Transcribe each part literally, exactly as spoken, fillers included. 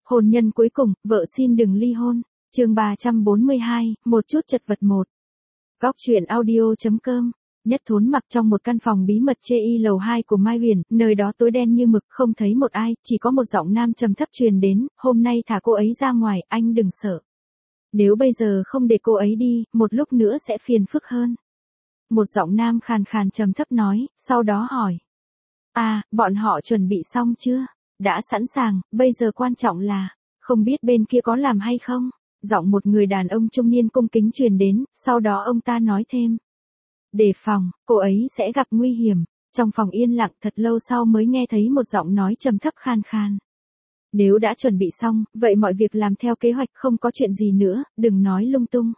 Hôn nhân cuối cùng, vợ xin đừng ly hôn. Chương ba trăm bốn mươi hai, một chút chật vật một. Góc truyện audio.com. Nhất Thốn mặc trong một căn phòng bí mật chê y lầu hai của Mai Huyền, nơi đó tối đen như mực, không thấy một ai, chỉ có một giọng nam trầm thấp truyền đến, hôm nay thả cô ấy ra ngoài, anh đừng sợ. Nếu bây giờ không để cô ấy đi, một lúc nữa sẽ phiền phức hơn. Một giọng nam khàn khàn trầm thấp nói, sau đó hỏi. À, bọn họ chuẩn bị xong chưa? Đã sẵn sàng, bây giờ quan trọng là, không biết bên kia có làm hay không? Giọng một người đàn ông trung niên cung kính truyền đến, sau đó ông ta nói thêm. Đề phòng, cô ấy sẽ gặp nguy hiểm. Trong phòng yên lặng thật lâu sau mới nghe thấy một giọng nói trầm thấp khan khan. Nếu đã chuẩn bị xong, vậy mọi việc làm theo kế hoạch, không có chuyện gì nữa, đừng nói lung tung.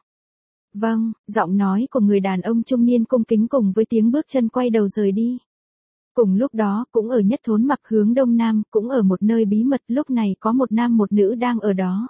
Vâng, giọng nói của người đàn ông trung niên cung kính cùng với tiếng bước chân quay đầu rời đi. Cùng lúc đó, cũng ở Nhất Thốn mặc hướng đông nam, cũng ở một nơi bí mật, lúc này có một nam một nữ đang ở đó.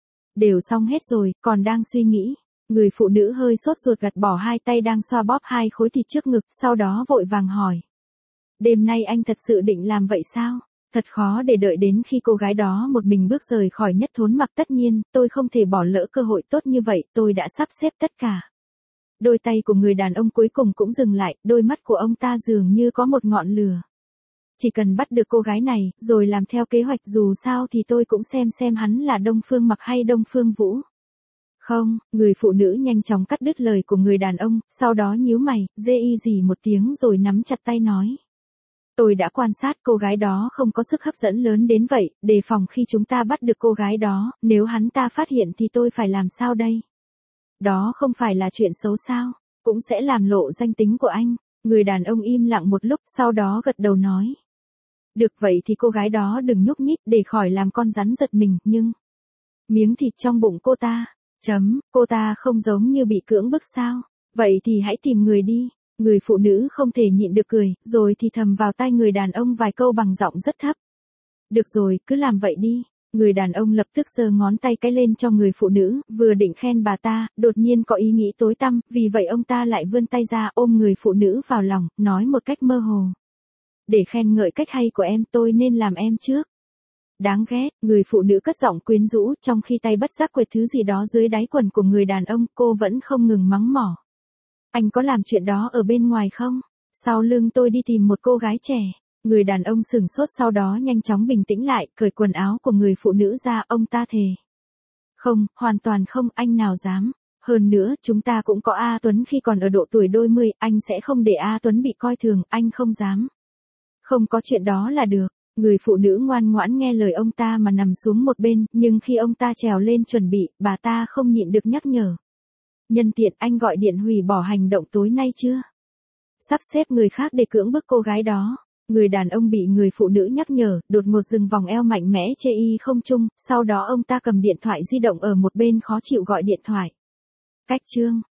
Đều xong hết rồi, còn đang suy nghĩ. Người phụ nữ hơi sốt ruột gạt bỏ hai tay đang xoa bóp hai khối thịt trước ngực, sau đó vội vàng hỏi. Đêm nay anh thật sự định làm vậy sao? Thật khó để đợi đến khi cô gái đó một mình bước rời khỏi Nhất Thốn mặc, tất nhiên, tôi không thể bỏ lỡ cơ hội tốt như vậy, tôi đã sắp xếp tất cả. Đôi tay của người đàn ông cuối cùng cũng dừng lại, đôi mắt của ông ta dường như có một ngọn lửa. Chỉ cần bắt được cô gái này, rồi làm theo kế hoạch, dù sao thì tôi cũng xem xem hắn là Đông Phương Mặc hay Đông Phương Vũ. Không, người phụ nữ nhanh chóng cắt đứt lời của người đàn ông, sau đó nhíu mày, dê y gì một tiếng rồi nắm chặt tay nói. Tôi đã quan sát cô gái đó không có sức hấp dẫn lớn đến vậy, đề phòng khi chúng ta bắt được cô gái đó, nếu hắn ta phát hiện thì tôi phải làm sao đây? Đó không phải là chuyện xấu sao, cũng sẽ làm lộ danh tính của anh. Người đàn ông im lặng một lúc, sau đó gật đầu nói. Được vậy thì cô gái đó đừng nhúc nhích để khỏi làm con rắn giật mình, nhưng... Miếng thịt trong bụng cô ta, chấm, cô ta không giống như bị cưỡng bức sao, vậy thì hãy tìm người đi. Người phụ nữ không thể nhịn được cười, rồi thì thầm vào tai người đàn ông vài câu bằng giọng rất thấp. Được rồi, cứ làm vậy đi. Người đàn ông lập tức giơ ngón tay cái lên cho người phụ nữ, vừa định khen bà ta, đột nhiên có ý nghĩ tối tăm, vì vậy ông ta lại vươn tay ra ôm người phụ nữ vào lòng, nói một cách mơ hồ. Để khen ngợi cách hay của em, tôi nên làm em trước. Đáng ghét, người phụ nữ cất giọng quyến rũ, trong khi tay bất giác quệt thứ gì đó dưới đáy quần của người đàn ông, cô vẫn không ngừng mắng mỏ. Anh có làm chuyện đó ở bên ngoài không? Sau lưng tôi đi tìm một cô gái trẻ. Người đàn ông sửng sốt, sau đó nhanh chóng bình tĩnh lại, cởi quần áo của người phụ nữ ra, ông ta thề. Không, hoàn toàn không, anh nào dám. Hơn nữa, chúng ta cũng có A Tuấn khi còn ở độ tuổi đôi mươi, anh sẽ không để A Tuấn bị coi thường, anh không dám. Không có chuyện đó là được. Người phụ nữ ngoan ngoãn nghe lời ông ta mà nằm xuống một bên, nhưng khi ông ta trèo lên chuẩn bị, bà ta không nhịn được nhắc nhở. Nhân tiện, anh gọi điện hủy bỏ hành động tối nay chưa? Sắp xếp người khác để cưỡng bức cô gái đó. Người đàn ông bị người phụ nữ nhắc nhở, đột ngột dừng vòng eo mạnh mẽ chê y không chung, sau đó ông ta cầm điện thoại di động ở một bên khó chịu gọi điện thoại. Cách chương.